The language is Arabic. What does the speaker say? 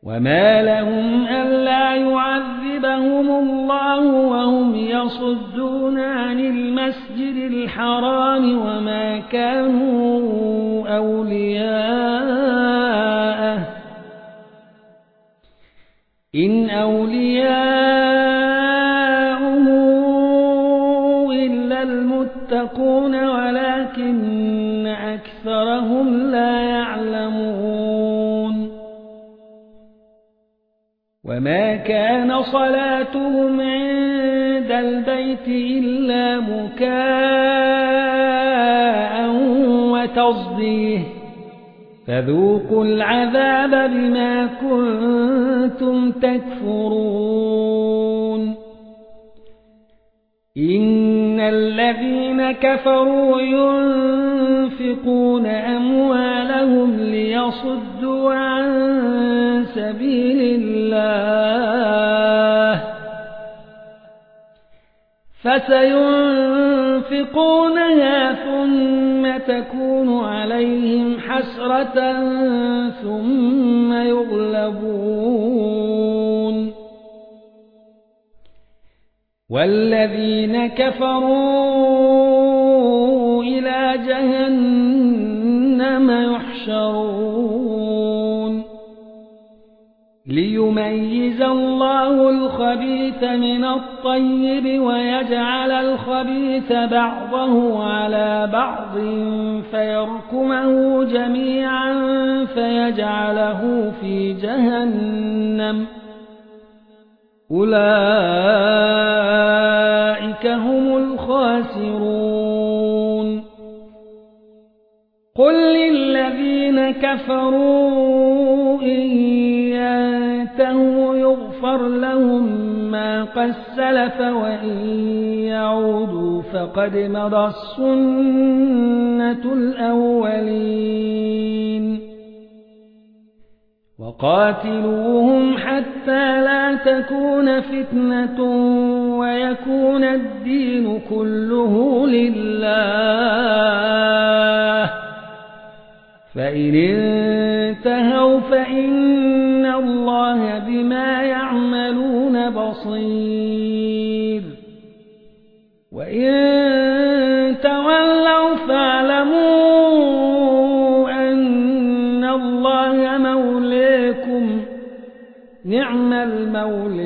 وما لهم ألا يعذبهم الله وهم يصدون عن المسجد الحرام وما كانوا أولياءه إن أولياؤه إلا المتقون ولكن أكثرهم لا يعلمون وما كان صلاتهم عند البيت إلا مكاء وتصديه فذوقوا العذاب بما كنتم تكفرون إن الذين كفروا ينفقون أموالهم ليصدوا عن سبيل الله فسينفقونها ثم تكون عليهم حسرة ثم يغلبون والذين كفروا إلى جهنم يحشرون ليميز الله الخبيث من الطيب ويجعل الخبيث بعضه على بعض فيركمه جميعا فيجعله في جهنم أولئك هم الخاسرون قل للذين كفروا إن ينتهوا يغفر لهم ما قد سلف وإن يعودوا فقد مضت سنة الأولين وقاتلوهم حتى لا تكون فتنة ويكون الدين كله لله فإن انتهوا فإن الله بما يعملون بصير وإن تولوا فاعلموا أن الله مولاكم نعم المولى